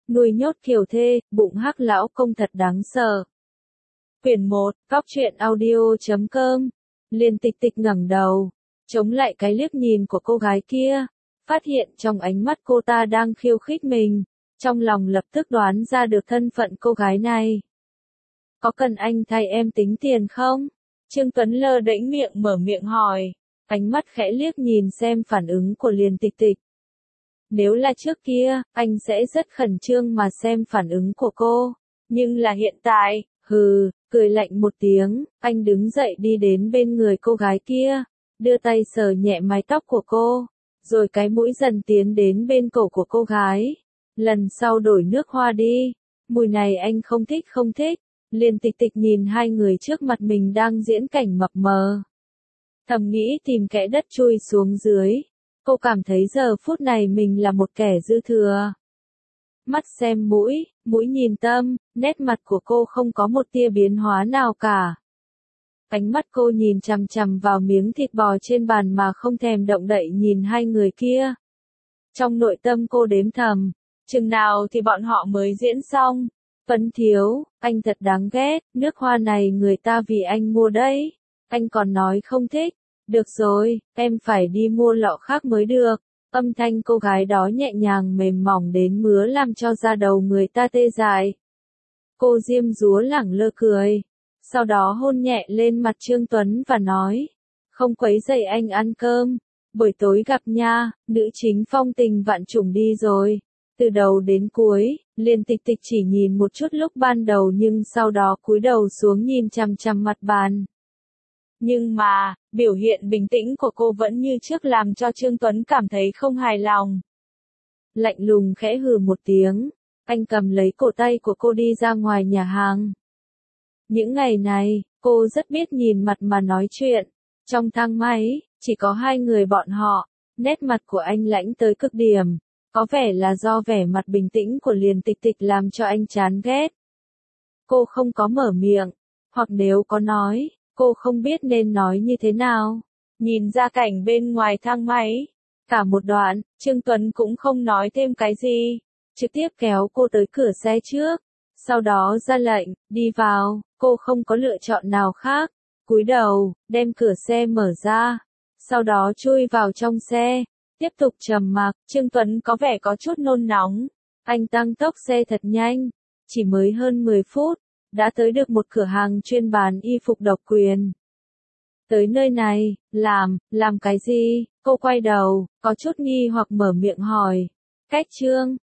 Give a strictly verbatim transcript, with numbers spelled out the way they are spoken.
nuôi nhốt kiều thê, bụng hắc lão công thật đáng sợ. Quyển một, góc truyện audio chấm com. Liên Tịch Tịch ngẩng đầu, chống lại cái liếc nhìn của cô gái kia, phát hiện trong ánh mắt cô ta đang khiêu khích mình, trong lòng lập tức đoán ra được thân phận cô gái này. Có cần anh thay em tính tiền không? Trương Tuấn lơ đễnh miệng mở miệng hỏi, ánh mắt khẽ liếc nhìn xem phản ứng của Liên Tịch Tịch. Nếu là trước kia, anh sẽ rất khẩn trương mà xem phản ứng của cô, nhưng là hiện tại, hừ, cười lạnh một tiếng, anh đứng dậy đi đến bên người cô gái kia, đưa tay sờ nhẹ mái tóc của cô, rồi cái mũi dần tiến đến bên cổ của cô gái. Lần sau đổi nước hoa đi, mùi này anh không thích không thích. Liên Tịch Tịch nhìn hai người trước mặt mình đang diễn cảnh mập mờ, thầm nghĩ tìm kẽ đất chui xuống dưới. Cô cảm thấy giờ phút này mình là một kẻ dư thừa. Mắt xem mũi, mũi nhìn tâm, nét mặt của cô không có một tia biến hóa nào cả. Ánh mắt cô nhìn chằm chằm vào miếng thịt bò trên bàn mà không thèm động đậy nhìn hai người kia. Trong nội tâm cô đếm thầm, chừng nào thì bọn họ mới diễn xong. Tuấn thiếu, anh thật đáng ghét, nước hoa này người ta vì anh mua đấy. Anh còn nói không thích. Được rồi, em phải đi mua lọ khác mới được. Âm thanh cô gái đó nhẹ nhàng mềm mỏng đến mứa làm cho da đầu người ta tê dại. Cô diêm dúa lẳng lơ cười, sau đó hôn nhẹ lên mặt Trương Tuấn và nói, không quấy rầy anh ăn cơm, buổi tối gặp nha. Nữ chính phong tình vạn trùng đi rồi. Từ đầu đến cuối, Liên Tịch Tịch chỉ nhìn một chút lúc ban đầu nhưng sau đó cúi đầu xuống nhìn chằm chằm mặt bàn. Nhưng mà, biểu hiện bình tĩnh của cô vẫn như trước làm cho Trương Tuấn cảm thấy không hài lòng. Lạnh lùng khẽ hừ một tiếng, anh cầm lấy cổ tay của cô đi ra ngoài nhà hàng. Những ngày này, cô rất biết nhìn mặt mà nói chuyện. Trong thang máy, chỉ có hai người bọn họ, nét mặt của anh lãnh tới cực điểm. Có vẻ là do vẻ mặt bình tĩnh của Liên Tịch Tịch làm cho anh chán ghét. Cô không có mở miệng, hoặc nếu có nói, cô không biết nên nói như thế nào. Nhìn ra cảnh bên ngoài thang máy, cả một đoạn, Trương Tuấn cũng không nói thêm cái gì, trực tiếp kéo cô tới cửa xe trước, sau đó ra lệnh, đi vào. Cô không có lựa chọn nào khác, cúi đầu, đem cửa xe mở ra, sau đó chui vào trong xe. Tiếp tục trầm mặc, Trương Tuấn có vẻ có chút nôn nóng. Anh tăng tốc xe thật nhanh, chỉ mới hơn mười phút, đã tới được một cửa hàng chuyên bán y phục độc quyền. Tới nơi này, làm, làm cái gì? Cô quay đầu, có chút nghi hoặc mở miệng hỏi. Cách Trương,